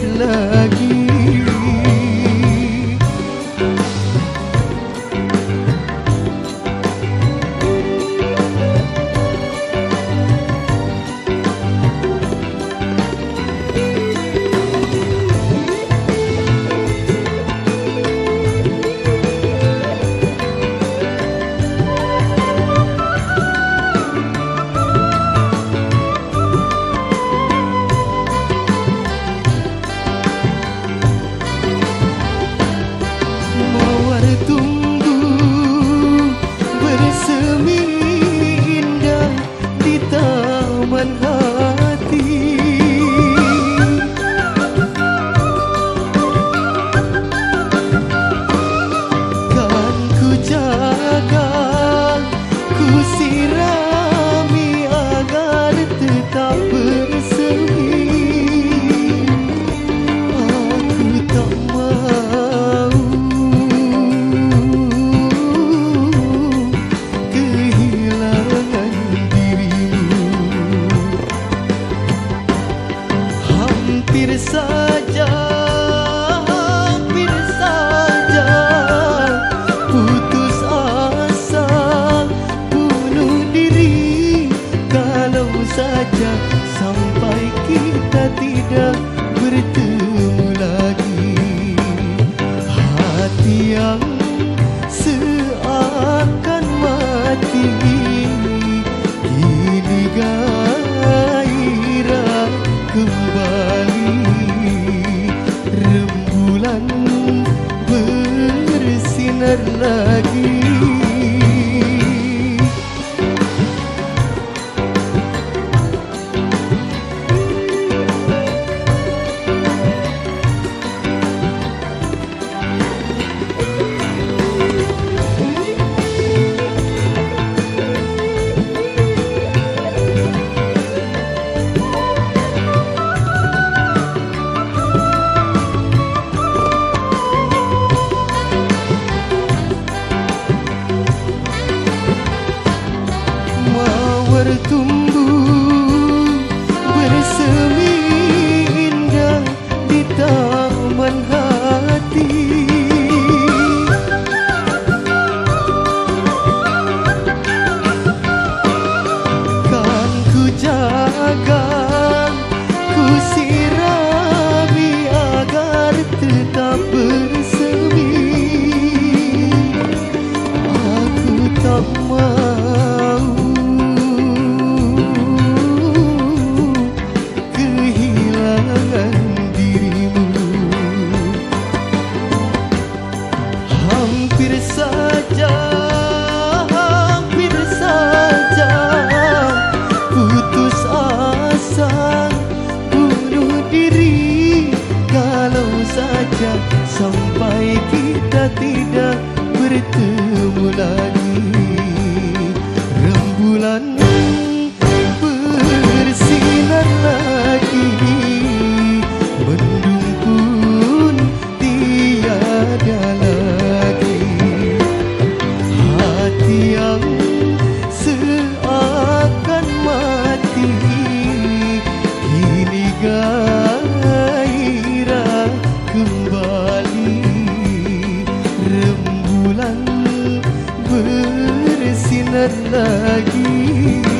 bersinar lagi. Hampir saja putus asa, bunuh diri. Kalau saja sampai kita tidak bertemu lagi. Hati yang seakan mati kini gairah kembali. Rembulan bersinar lagi. Bertumbuh bersemi indah di taman hati. Kan ku jaga, ku sirami agar tetap bersemi. Aku tak mau kehilangan dirimu. Hampir saja putus asa, bunuh diri. Kalau saja sampai kita tidak bertemu lagi. Rembulan bersinar lagi, mendung pun tiada lagi. Hati yang seakan mati kini gairah kembali. Rembulan bersinar lagi.